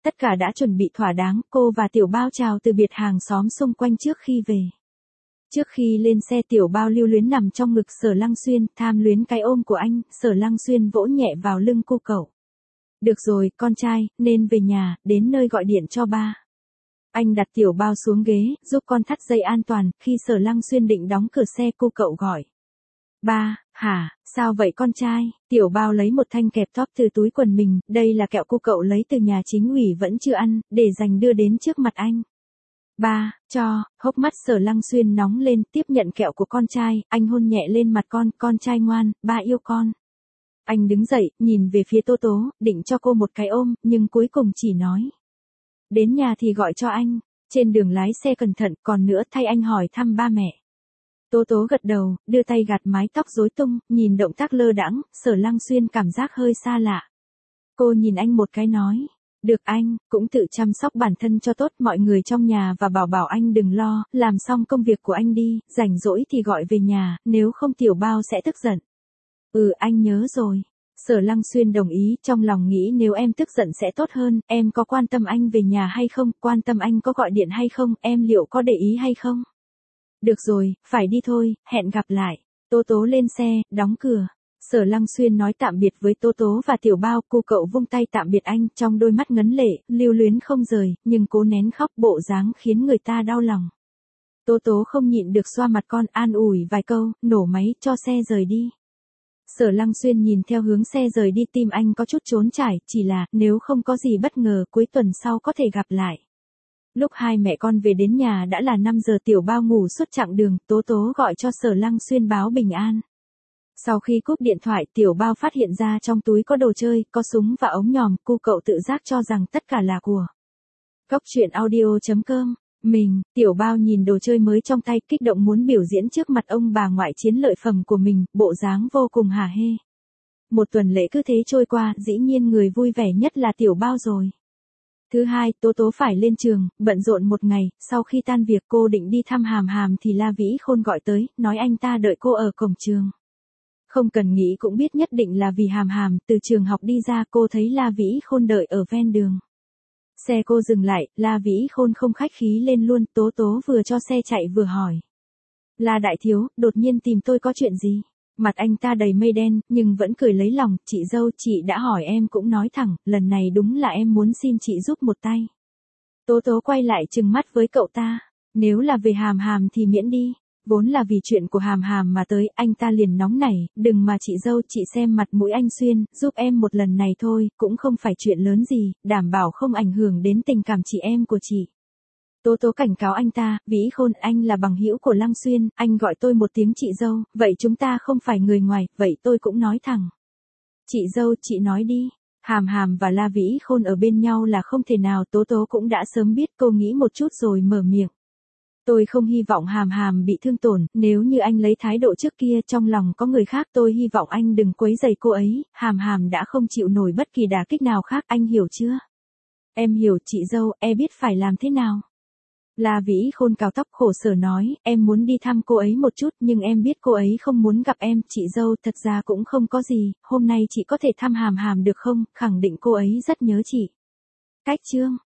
Tất cả đã chuẩn bị thỏa đáng, cô và Tiểu Bao chào từ biệt hàng xóm xung quanh trước khi về. Trước khi lên xe Tiểu Bao lưu luyến nằm trong ngực Sở Lăng Xuyên, tham luyến cái ôm của anh, Sở Lăng Xuyên vỗ nhẹ vào lưng cô cậu. Được rồi, con trai, nên về nhà, đến nơi gọi điện cho ba. Anh đặt Tiểu Bao xuống ghế, giúp con thắt dây an toàn, khi Sở Lăng Xuyên định đóng cửa xe cô cậu gọi. Ba, hả, sao vậy con trai? Tiểu Bao lấy một thanh kẹp tóp từ túi quần mình, đây là kẹo cô cậu lấy từ nhà chính ủy vẫn chưa ăn, để dành đưa đến trước mặt anh. Ba, cho, hốc mắt Sở Lăng Xuyên nóng lên, tiếp nhận kẹo của con trai, anh hôn nhẹ lên mặt con trai ngoan, ba yêu con. Anh đứng dậy, nhìn về phía Tố Tố, định cho cô một cái ôm, nhưng cuối cùng chỉ nói. Đến nhà thì gọi cho anh, trên đường lái xe cẩn thận, còn nữa thay anh hỏi thăm ba mẹ. Tố Tố gật đầu, đưa tay gạt mái tóc rối tung, nhìn động tác lơ đãng, Sở Lăng Xuyên cảm giác hơi xa lạ. Cô nhìn anh một cái nói. Được anh, cũng tự chăm sóc bản thân cho tốt mọi người trong nhà và bảo anh đừng lo, làm xong công việc của anh đi, rảnh rỗi thì gọi về nhà, nếu không Tiểu Bao sẽ tức giận. Anh nhớ rồi. Sở Lăng Xuyên đồng ý, trong lòng nghĩ nếu em tức giận sẽ tốt hơn, em có quan tâm anh về nhà hay không, quan tâm anh có gọi điện hay không, em liệu có để ý hay không? Được rồi, phải đi thôi, hẹn gặp lại. Tố Tố lên xe, đóng cửa. Sở Lăng Xuyên nói tạm biệt với Tố Tố và Tiểu Bao, cô cậu vung tay tạm biệt anh, trong đôi mắt ngấn lệ, lưu luyến không rời, nhưng cố nén khóc, bộ dáng khiến người ta đau lòng. Tố Tố không nhịn được xoa mặt con, an ủi vài câu, nổ máy, cho xe rời đi. Sở Lăng Xuyên nhìn theo hướng xe rời đi, tim anh có chút trốn trải, chỉ là, nếu không có gì bất ngờ, cuối tuần sau có thể gặp lại. Lúc hai mẹ con về đến nhà đã là 5 giờ, Tiểu Bao ngủ suốt chặng đường, Tố Tố gọi cho Sở Lăng Xuyên báo bình an. Sau khi cúp điện thoại, Tiểu Bao phát hiện ra trong túi có đồ chơi, có súng và ống nhòm, cô cậu tự giác cho rằng tất cả là của. Cóc truyện audio.com. Tiểu Bao nhìn đồ chơi mới trong tay, kích động muốn biểu diễn trước mặt ông bà ngoại chiến lợi phẩm của mình, bộ dáng vô cùng hả hê. Một tuần lễ cứ thế trôi qua, dĩ nhiên người vui vẻ nhất là Tiểu Bao rồi. Thứ hai, Tố Tố phải lên trường, bận rộn một ngày, sau khi tan việc cô định đi thăm Hàm Hàm thì La Vĩ Khôn gọi tới, nói anh ta đợi cô ở cổng trường. Không cần nghĩ cũng biết nhất định là vì Hàm Hàm, từ trường học đi ra cô thấy La Vĩ Khôn đợi ở ven đường. Xe cô dừng lại, La Vĩ Khôn không khách khí lên luôn, Tố Tố vừa cho xe chạy vừa hỏi. La đại thiếu, đột nhiên tìm tôi có chuyện gì? Mặt anh ta đầy mây đen, nhưng vẫn cười lấy lòng, chị dâu, chị đã hỏi em cũng nói thẳng, lần này đúng là em muốn xin chị giúp một tay. Tố Tố quay lại trừng mắt với cậu ta, nếu là về Hàm Hàm thì miễn đi. Vốn là vì chuyện của Hàm Hàm mà tới, anh ta liền nóng nảy, đừng mà chị dâu, chị xem mặt mũi anh Xuyên, giúp em một lần này thôi, cũng không phải chuyện lớn gì, đảm bảo không ảnh hưởng đến tình cảm chị em của chị. Tố Tố cảnh cáo anh ta, Vĩ Khôn, anh là bằng hữu của Lăng Xuyên, anh gọi tôi một tiếng chị dâu, vậy chúng ta không phải người ngoài, vậy tôi cũng nói thẳng. Chị dâu, chị nói đi. Hàm Hàm và La Vĩ Khôn ở bên nhau là không thể nào, Tố Tố cũng đã sớm biết, cô nghĩ một chút rồi mở miệng. Tôi không hy vọng Hàm Hàm bị thương tổn, nếu như anh lấy thái độ trước kia trong lòng có người khác, tôi hy vọng anh đừng quấy rầy cô ấy, Hàm Hàm đã không chịu nổi bất kỳ đả kích nào khác, anh hiểu chưa? Em hiểu chị dâu, em biết phải làm thế nào. La Vĩ Khôn cào tóc khổ sở nói, em muốn đi thăm cô ấy một chút nhưng em biết cô ấy không muốn gặp em, chị dâu, thật ra cũng không có gì, hôm nay chị có thể thăm Hàm Hàm được không, khẳng định cô ấy rất nhớ chị. Cách chương.